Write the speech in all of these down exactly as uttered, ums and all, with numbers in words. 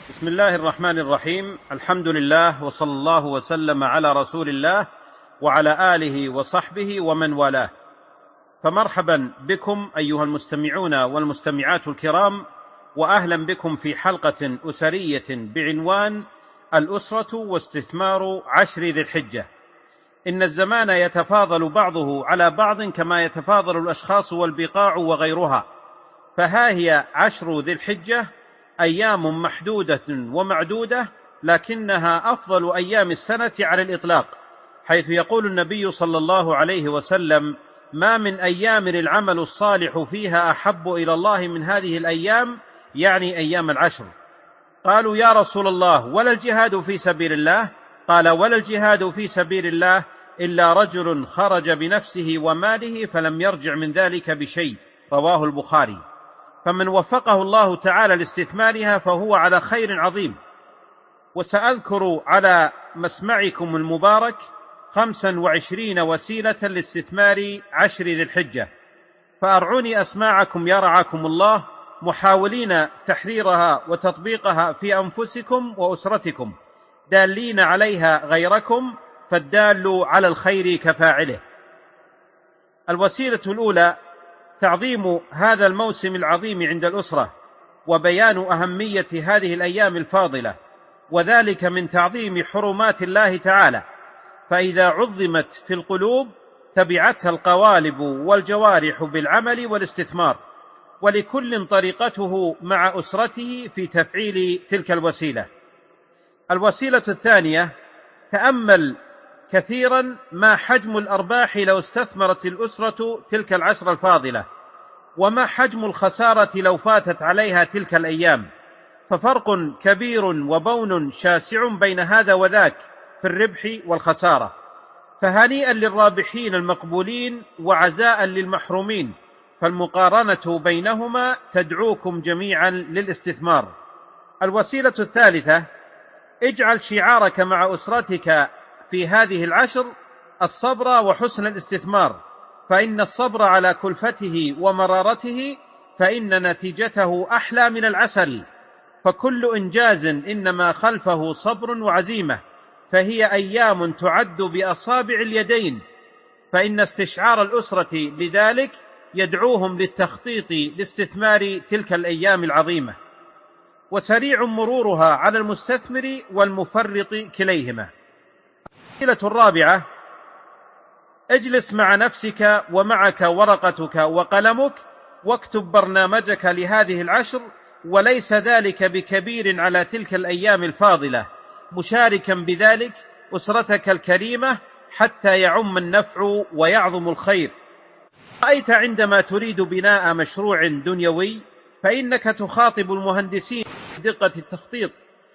بسم الله الرحمن الرحيم. الحمد لله، وصلى الله وسلم على رسول الله وعلى آله وصحبه ومن والاه. فمرحبا بكم أيها المستمعون والمستمعات الكرام، وأهلا بكم في حلقة أسرية بعنوان الأسرة واستثمار عشر ذي الحجة. إن الزمان يتفاضل بعضه على بعض كما يتفاضل الأشخاص والبقاع وغيرها، فها هي عشر ذي الحجة أيام محدودة ومعدودة، لكنها أفضل أيام السنة على الإطلاق، حيث يقول النبي صلى الله عليه وسلم: ما من أيام العمل الصالح فيها أحب إلى الله من هذه الأيام، يعني أيام العشر. قالوا: يا رسول الله، ولا الجهاد في سبيل الله؟ قال: ولا الجهاد في سبيل الله إلا رجل خرج بنفسه وماله فلم يرجع من ذلك بشيء، رواه البخاري. فمن وفقه الله تعالى لاستثمارها فهو على خير عظيم. وسأذكر على مسمعكم المبارك خمسا وعشرين وسيلة لاستثمار عشر ذي الحجة، فأرعوني أسماعكم يا رعاكم الله، محاولين تحريرها وتطبيقها في أنفسكم وأسرتكم، دالين عليها غيركم، فالدال على الخير كفاعله. الوسيلة الأولى تعظيم هذا الموسم العظيم عند الأسرة، وبيان أهمية هذه الأيام الفاضلة، وذلك من تعظيم حرمات الله تعالى، فإذا عظمت في القلوب تبعتها القوالب والجوارح بالعمل والاستثمار، ولكل طريقته مع أسرته في تفعيل تلك الوسيلة. الوسيلة الثانية: تأمل كثيرا ما حجم الأرباح لو استثمرت الأسرة تلك العشر الفاضلة، وما حجم الخسارة لو فاتت عليها تلك الأيام، ففرق كبير وبون شاسع بين هذا وذاك في الربح والخسارة. فهنيئا للرابحين المقبولين وعزاء للمحرومين، فالمقارنة بينهما تدعوكم جميعا للاستثمار. الوسيلة الثالثة: اجعل شعارك مع أسرتك في هذه العشر الصبر وحسن الاستثمار، فإن الصبر على كلفته ومرارته فإن نتيجته أحلى من العسل، فكل إنجاز إنما خلفه صبر وعزيمة، فهي أيام تعد بأصابع اليدين، فإن استشعار الأسرة لذلك يدعوهم للتخطيط لاستثمار تلك الأيام العظيمة، وسريع مرورها على المستثمر والمفرط كليهما. الوسيلة الرابعة: اجلس مع نفسك ومعك ورقتك وقلمك، واكتب برنامجك لهذه العشر، وليس ذلك بكبير على تلك الأيام الفاضلة، مشاركا بذلك أسرتك الكريمة حتى يعم النفع ويعظم الخير. رأيت عندما تريد بناء مشروع دنيوي فإنك تخاطب المهندسين في دقة التخطيط،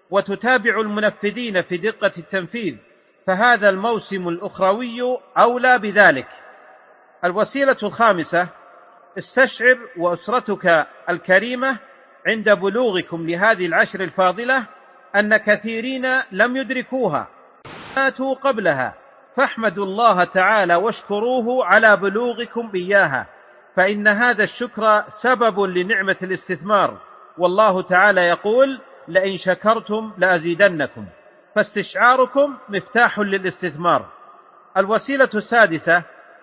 وتتابع المنفذين في دقة التنفيذ، فهذا الموسم الأخروي أولى بذلك. الوسيلة الخامسة: استشعر وأسرتك الكريمة عند بلوغكم لهذه العشر الفاضلة أن كثيرين لم يدركوها، ماتوا قبلها، فاحمدوا الله تعالى واشكروه على بلوغكم إياها، فإن هذا الشكر سبب لنعمة الاستثمار، والله تعالى يقول: لئن شكرتم لأزيدنكم، فاستشعاركم مفتاح للاستثمار. الوسيلة السادسة: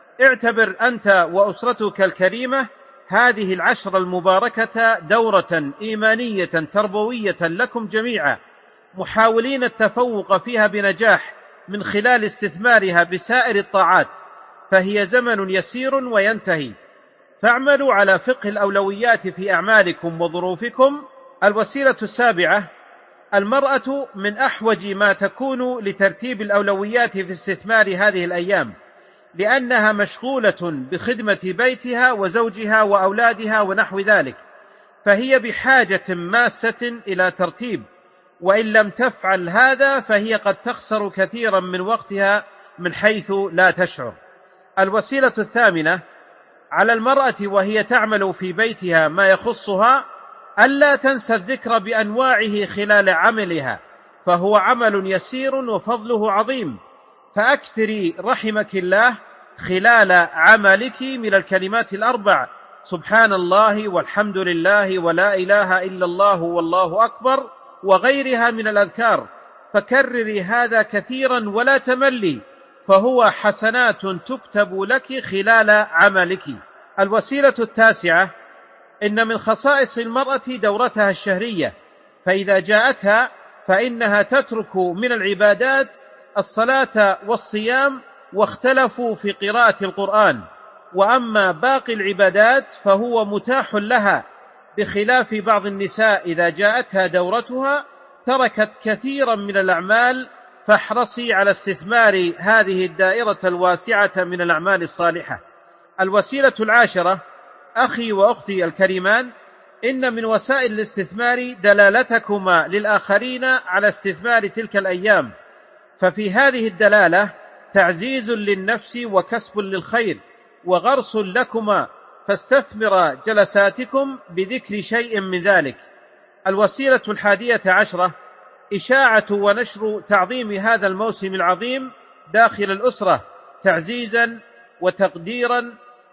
اعتبر أنت وأسرتك الكريمة هذه العشر المباركة دورة إيمانية تربوية لكم جميعا، محاولين التفوق فيها بنجاح من خلال استثمارها بسائر الطاعات، فهي زمن يسير وينتهي، فاعملوا على فقه الأولويات في أعمالكم وظروفكم. الوسيلة السابعة: المرأة من أحوج ما تكون لترتيب الأولويات في استثمار هذه الأيام، لأنها مشغولة بخدمة بيتها وزوجها وأولادها ونحو ذلك، فهي بحاجة ماسة إلى ترتيب، وإن لم تفعل هذا فهي قد تخسر كثيرا من وقتها من حيث لا تشعر. الوسيلة الثامنة: على المرأة وهي تعمل في بيتها ما يخصها ألا تنسى الذكر بأنواعه خلال عملها، فهو عمل يسير وفضله عظيم، فأكثري رحمك الله خلال عملك من الكلمات الأربع: سبحان الله والحمد لله ولا إله إلا الله والله أكبر وغيرها من الأذكار، فكرري هذا كثيرا ولا تملي، فهو حسنات تكتب لك خلال عملك. الوسيلة التاسعة: إن من خصائص المرأة دورتها الشهرية، فإذا جاءتها فإنها تترك من العبادات الصلاة والصيام، واختلفوا في قراءة القرآن، وأما باقي العبادات فهو متاح لها، بخلاف بعض النساء إذا جاءتها دورتها تركت كثيرا من الأعمال، فاحرصي على استثمار هذه الدائرة الواسعة من الأعمال الصالحة. الوسيلة العاشرة: أخي وأختي الكريمان، إن من وسائل الاستثمار دلالتكما للآخرين على استثمار تلك الأيام، ففي هذه الدلالة تعزيز للنفس وكسب للخير وغرس لكما، فاستثمر جلساتكم بذكر شيء من ذلك. الوسيلة الحادية عشرة: إشاعة ونشر تعظيم هذا الموسم العظيم داخل الأسرة، تعزيزا وتقديرا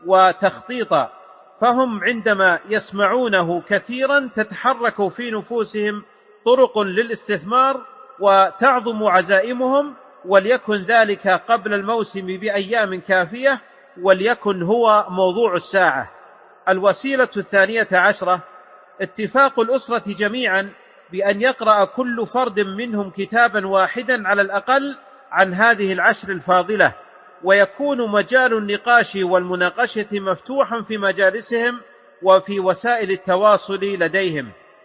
وتخطيطا، فهم عندما يسمعونه كثيرا تتحرك في نفوسهم طرق للاستثمار وتعظم عزائمهم، وليكن ذلك قبل الموسم بأيام كافية، وليكن هو موضوع الساعة. الوسيلة الثانية عشرة: اتفاق الأسرة جميعا بأن يقرأ كل فرد منهم كتابا واحدا على الأقل عن هذه العشر الفاضلة، ويكون مجال النقاش والمناقشة مفتوحا في مجالسهم وفي وسائل التواصل لديهم،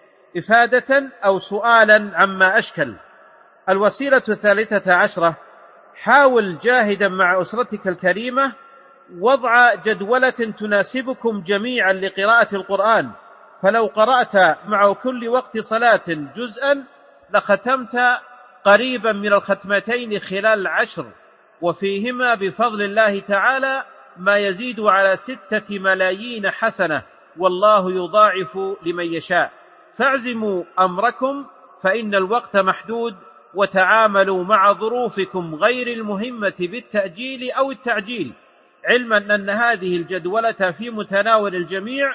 إفادة أو سؤالا عما أشكل. الوسيلة الثالثة عشرة: حاول جاهدا مع أسرتك الكريمة وضع جدولة تناسبكم جميعا لقراءة القرآن، فلو قرأت مع كل وقت صلاة جزءا لختمت قريبا من الختمتين خلال العشر، وفيهما بفضل الله تعالى ما يزيد على ستة ملايين حسنة، والله يضاعف لمن يشاء. فاعزموا أمركم فإن الوقت محدود، وتعاملوا مع ظروفكم غير المهمة بالتأجيل أو التعجيل، علما أن هذه الجدولة في متناول الجميع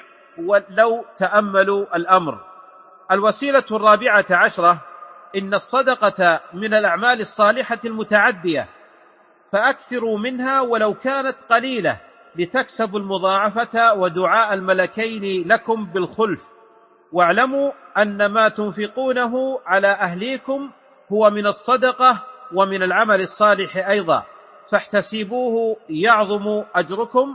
ولو تأملوا الأمر. الوسيلة الرابعة عشرة: إن الصدقة من الأعمال الصالحة المتعدية، فأكثروا منها ولو كانت قليلة لتكسبوا المضاعفة ودعاء الملكين لكم بالخلف، واعلموا أن ما تنفقونه على أهليكم هو من الصدقة ومن العمل الصالح أيضا، فاحتسبوه يعظم أجركم.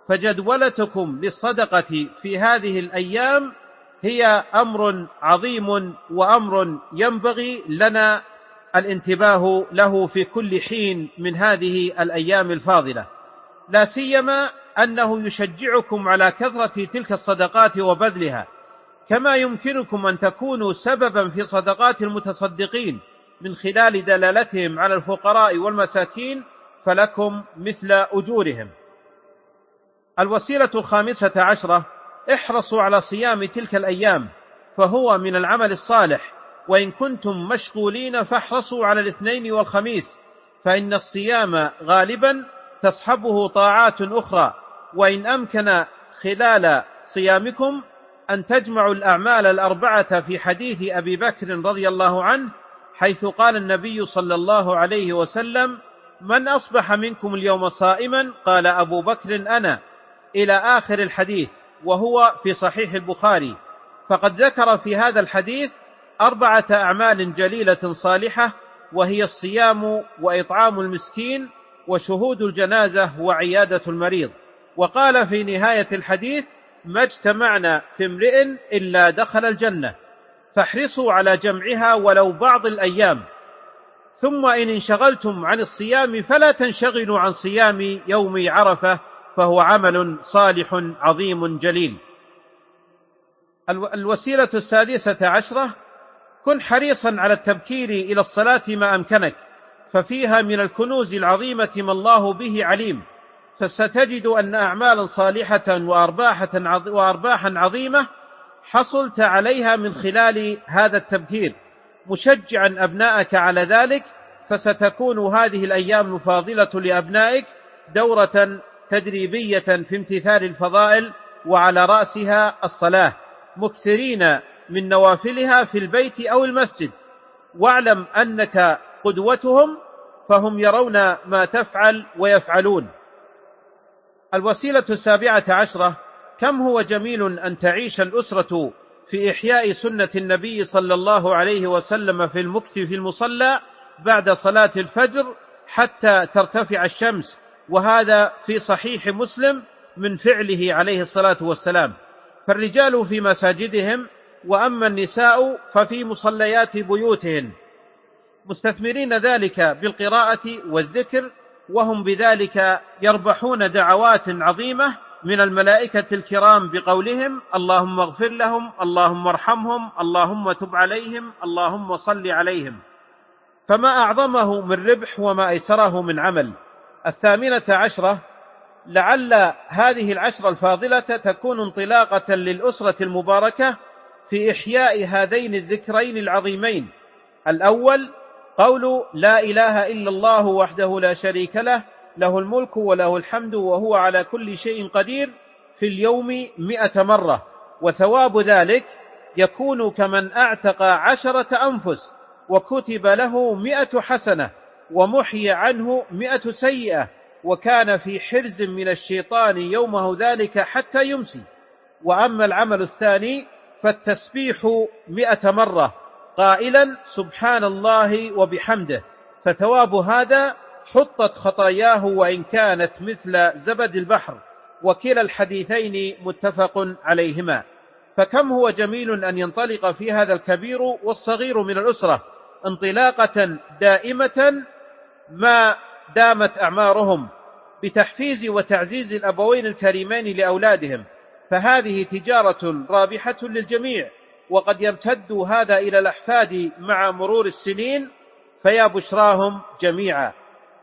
فجدولتكم للصدقة في هذه الأيام هي أمر عظيم وأمر ينبغي لنا الانتباه له في كل حين من هذه الأيام الفاضلة، لا سيما أنه يشجعكم على كثرة تلك الصدقات وبذلها، كما يمكنكم أن تكونوا سببا في صدقات المتصدقين من خلال دلالتهم على الفقراء والمساكين، فلكم مثل أجورهم. الوسيلة الخامسة عشرة: احرصوا على صيام تلك الأيام، فهو من العمل الصالح، وإن كنتم مشغولين فاحرصوا على الاثنين والخميس، فإن الصيام غالبا تصحبه طاعات أخرى، وإن أمكن خلال صيامكم أن تجمعوا الأعمال الأربعة في حديث أبي بكر رضي الله عنه، حيث قال النبي صلى الله عليه وسلم: من أصبح منكم اليوم صائما؟ قال أبو بكر: أنا، إلى آخر الحديث، وهو في صحيح البخاري. فقد ذكر في هذا الحديث أربعة أعمال جليلة صالحة، وهي الصيام وإطعام المسكين وشهود الجنازة وعيادة المريض، وقال في نهاية الحديث: ما اجتمعنا في امرئ إلا دخل الجنة، فاحرصوا على جمعها ولو بعض الأيام. ثم إن انشغلتم عن الصيام فلا تنشغلوا عن صيام يوم عرفة، فهو عمل صالح عظيم جليل. الوسيلة السادسة عشرة: كن حريصا على التبكير إلى الصلاة ما أمكنك، ففيها من الكنوز العظيمة ما الله به عليم، فستجد أن أعمالا صالحة وأرباحا عظيمة حصلت عليها من خلال هذا التبكير، مشجعا أبناءك على ذلك، فستكون هذه الأيام الفاضلة لأبنائك دورة تدريبية في امتثال الفضائل، وعلى رأسها الصلاة، مكثرين من نوافلها في البيت أو المسجد، واعلم أنك قدوتهم فهم يرون ما تفعل ويفعلون. الوسيلة السابعة عشرة: كم هو جميل أن تعيش الأسرة في إحياء سنة النبي صلى الله عليه وسلم في المكث في المصلى بعد صلاة الفجر حتى ترتفع الشمس، وهذا في صحيح مسلم من فعله عليه الصلاة والسلام. فالرجال في مساجدهم، وأما النساء ففي مصليات بيوتهن، مستثمرين ذلك بالقراءة والذكر، وهم بذلك يربحون دعوات عظيمة من الملائكة الكرام بقولهم: اللهم اغفر لهم، اللهم ارحمهم، اللهم تب عليهم، اللهم صل عليهم. فما أعظمه من ربح وما أيسره من عمل. الثامنة عشرة: لعل هذه العشرة الفاضلة تكون انطلاقة للأسرة المباركة في إحياء هذين الذكرين العظيمين. الأول قول لا إله إلا الله وحده لا شريك له، له الملك وله الحمد وهو على كل شيء قدير، في اليوم مئة مرة، وثواب ذلك يكون كمن أعتق عشرة أنفس وكتب له مئة حسنة ومحي عنه مئة سيئة، وكان في حرز من الشيطان يومه ذلك حتى يمسي. وأما العمل الثاني فالتسبيح مئة مرة قائلا سبحان الله وبحمده، فثواب هذا حطت خطاياه وإن كانت مثل زبد البحر، وكلا الحديثين متفق عليهما. فكم هو جميل أن ينطلق في هذا الكبير والصغير من الأسرة انطلاقة دائمة ما دامت أعمارهم بتحفيز وتعزيز الأبوين الكريمين لأولادهم، فهذه تجارة رابحة للجميع، وقد يمتد هذا إلى الأحفاد مع مرور السنين، فيا بشراهم جميعا.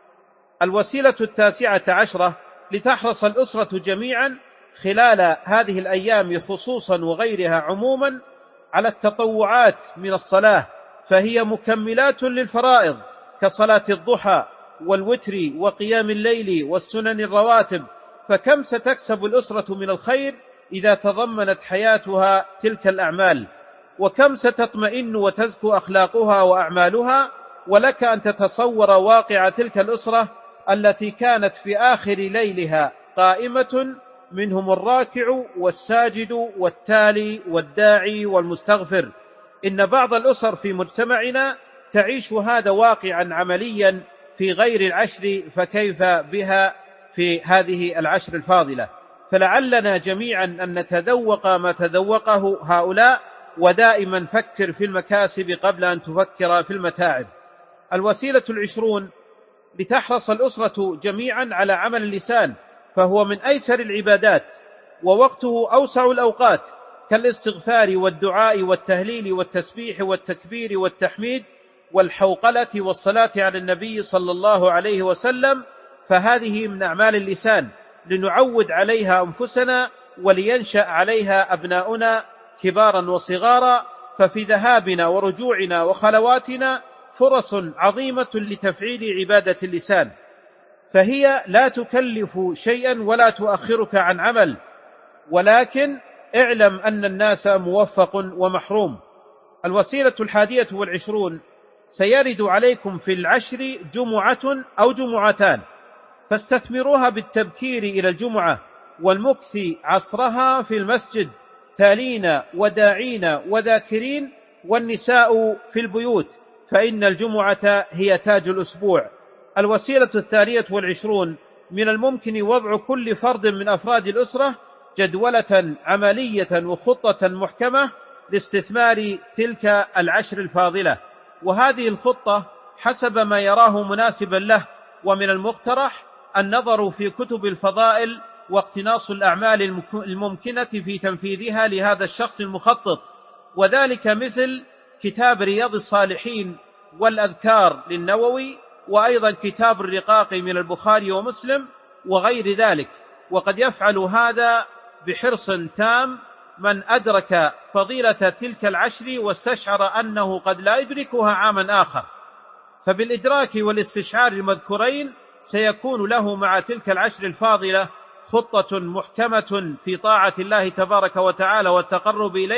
الوسيلة التاسعة عشرة: لتحرص الأسرة جميعا خلال هذه الأيام خصوصا وغيرها عموما على التطوعات من الصلاة، فهي مكملات للفرائض كصلاة الضحى والوتر وقيام الليل والسنن الرواتب، فكم ستكسب الأسرة من الخير إذا تضمنت حياتها تلك الأعمال، وكم ستطمئن وتزكو أخلاقها وأعمالها. ولك أن تتصور واقع تلك الأسرة التي كانت في آخر ليلها قائمة، منهم الراكع والساجد والتالي والداعي والمستغفر. إن بعض الأسر في مجتمعنا تعيش هذا واقعا عمليا في غير العشر، فكيف بها في هذه العشر الفاضلة؟ فلعلنا جميعا أن نتذوق ما تذوقه هؤلاء، ودائما فكر في المكاسب قبل أن تفكر في المتاعب. الوسيلة العشرون: لتحرص الأسرة جميعا على عمل اللسان، فهو من أيسر العبادات ووقته أوسع الأوقات، كالاستغفار والدعاء والتهليل والتسبيح والتكبير والتحميد والحوقلة والصلاة على النبي صلى الله عليه وسلم، فهذه من أعمال اللسان لنعود عليها أنفسنا ولينشأ عليها أبناؤنا كبارا وصغارا. ففي ذهابنا ورجوعنا وخلواتنا فرص عظيمة لتفعيل عبادة اللسان، فهي لا تكلف شيئا ولا تؤخرك عن عمل، ولكن اعلم أن الناس موفق ومحروم. الوسيلة الحادية والعشرون: سيرد عليكم في العشر جمعة أو جمعتان، فاستثمروها بالتبكير إلى الجمعة والمكث عصرها في المسجد تالين وداعين وذاكرين، والنساء في البيوت، فإن الجمعة هي تاج الأسبوع. الوسيلة الثانية والعشرون: من الممكن وضع كل فرد من أفراد الأسرة جدولة عملية وخطة محكمة لاستثمار تلك العشر الفاضلة، وهذه الخطة حسب ما يراه مناسبا له. ومن المقترح النظر في كتب الفضائل واقتناص الأعمال الممكنة في تنفيذها لهذا الشخص المخطط، وذلك مثل كتاب رياض الصالحين والأذكار للنووي، وأيضا كتاب الرقاق من البخاري ومسلم وغير ذلك. وقد يفعل هذا بحرص تام من أدرك فضيلة تلك العشر واستشعر أنه قد لا يدركها عاما آخر، فبالإدراك والاستشعار المذكورين سيكون له مع تلك العشر الفاضلة خطة محكمة في طاعة الله تبارك وتعالى والتقرب إليه،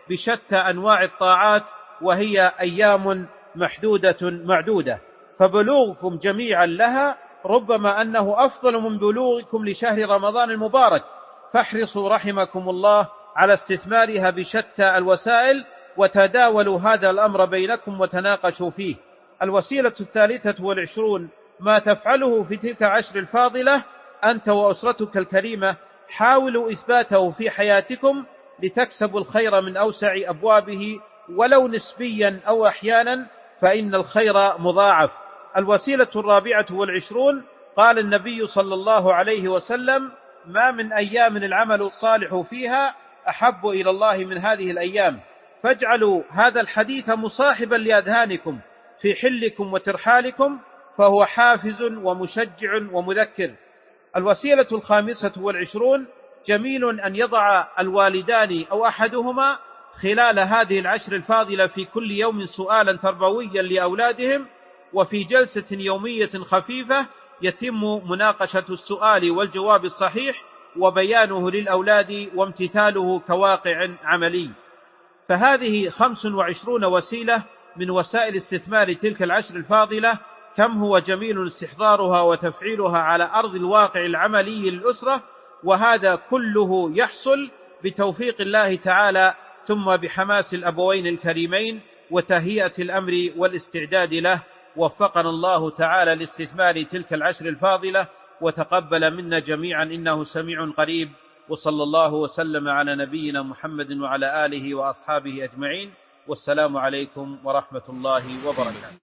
بشتى أنواع الطاعات، وهي أيام محدودة معدودة، فبلوغكم جميعا لها ربما أنه أفضل من بلوغكم لشهر رمضان المبارك، فاحرصوا رحمكم الله على استثمارها بشتى الوسائل، وتداولوا هذا الأمر بينكم وتناقشوا فيه. الوسيلة الثالثة والعشرون ما تفعله في تلك العشر الفاضلة أنت وأسرتك الكريمة، حاولوا إثباته في حياتكم لتكسبوا الخير من أوسع أبوابه ولو نسبيا أو أحيانا، فإن الخير مضاعف. الوسيلة الرابعة والعشرون قال النبي صلى الله عليه وسلم: ما من أيام العمل الصالح فيها أحب إلى الله من هذه الأيام، فاجعلوا هذا الحديث مصاحبا لأذهانكم في حلكم وترحالكم، فهو حافز ومشجع ومذكر. الوسيلة الخامسة والعشرون جميل أن يضع الوالدان أو أحدهما خلال هذه العشر الفاضلة في كل يوم سؤالا تربويا لأولادهم، وفي جلسة يومية خفيفة يتم مناقشة السؤال والجواب الصحيح وبيانه للأولاد وامتثاله كواقع عملي. فهذه خمس وعشرون وسيلة من وسائل استثمار تلك العشر الفاضلة، كم هو جميل استحضارها وتفعيلها على أرض الواقع العملي للأسرة، وهذا كله يحصل بتوفيق الله تعالى، ثم بحماس الأبوين الكريمين وتهيئة الأمر والاستعداد له. وفقنا الله تعالى لاستثمار تلك العشر الفاضلة، وتقبل منا جميعا إنه سميع قريب. وصلى الله وسلم على نبينا محمد وعلى آله وأصحابه أجمعين، والسلام عليكم ورحمة الله وبركاته.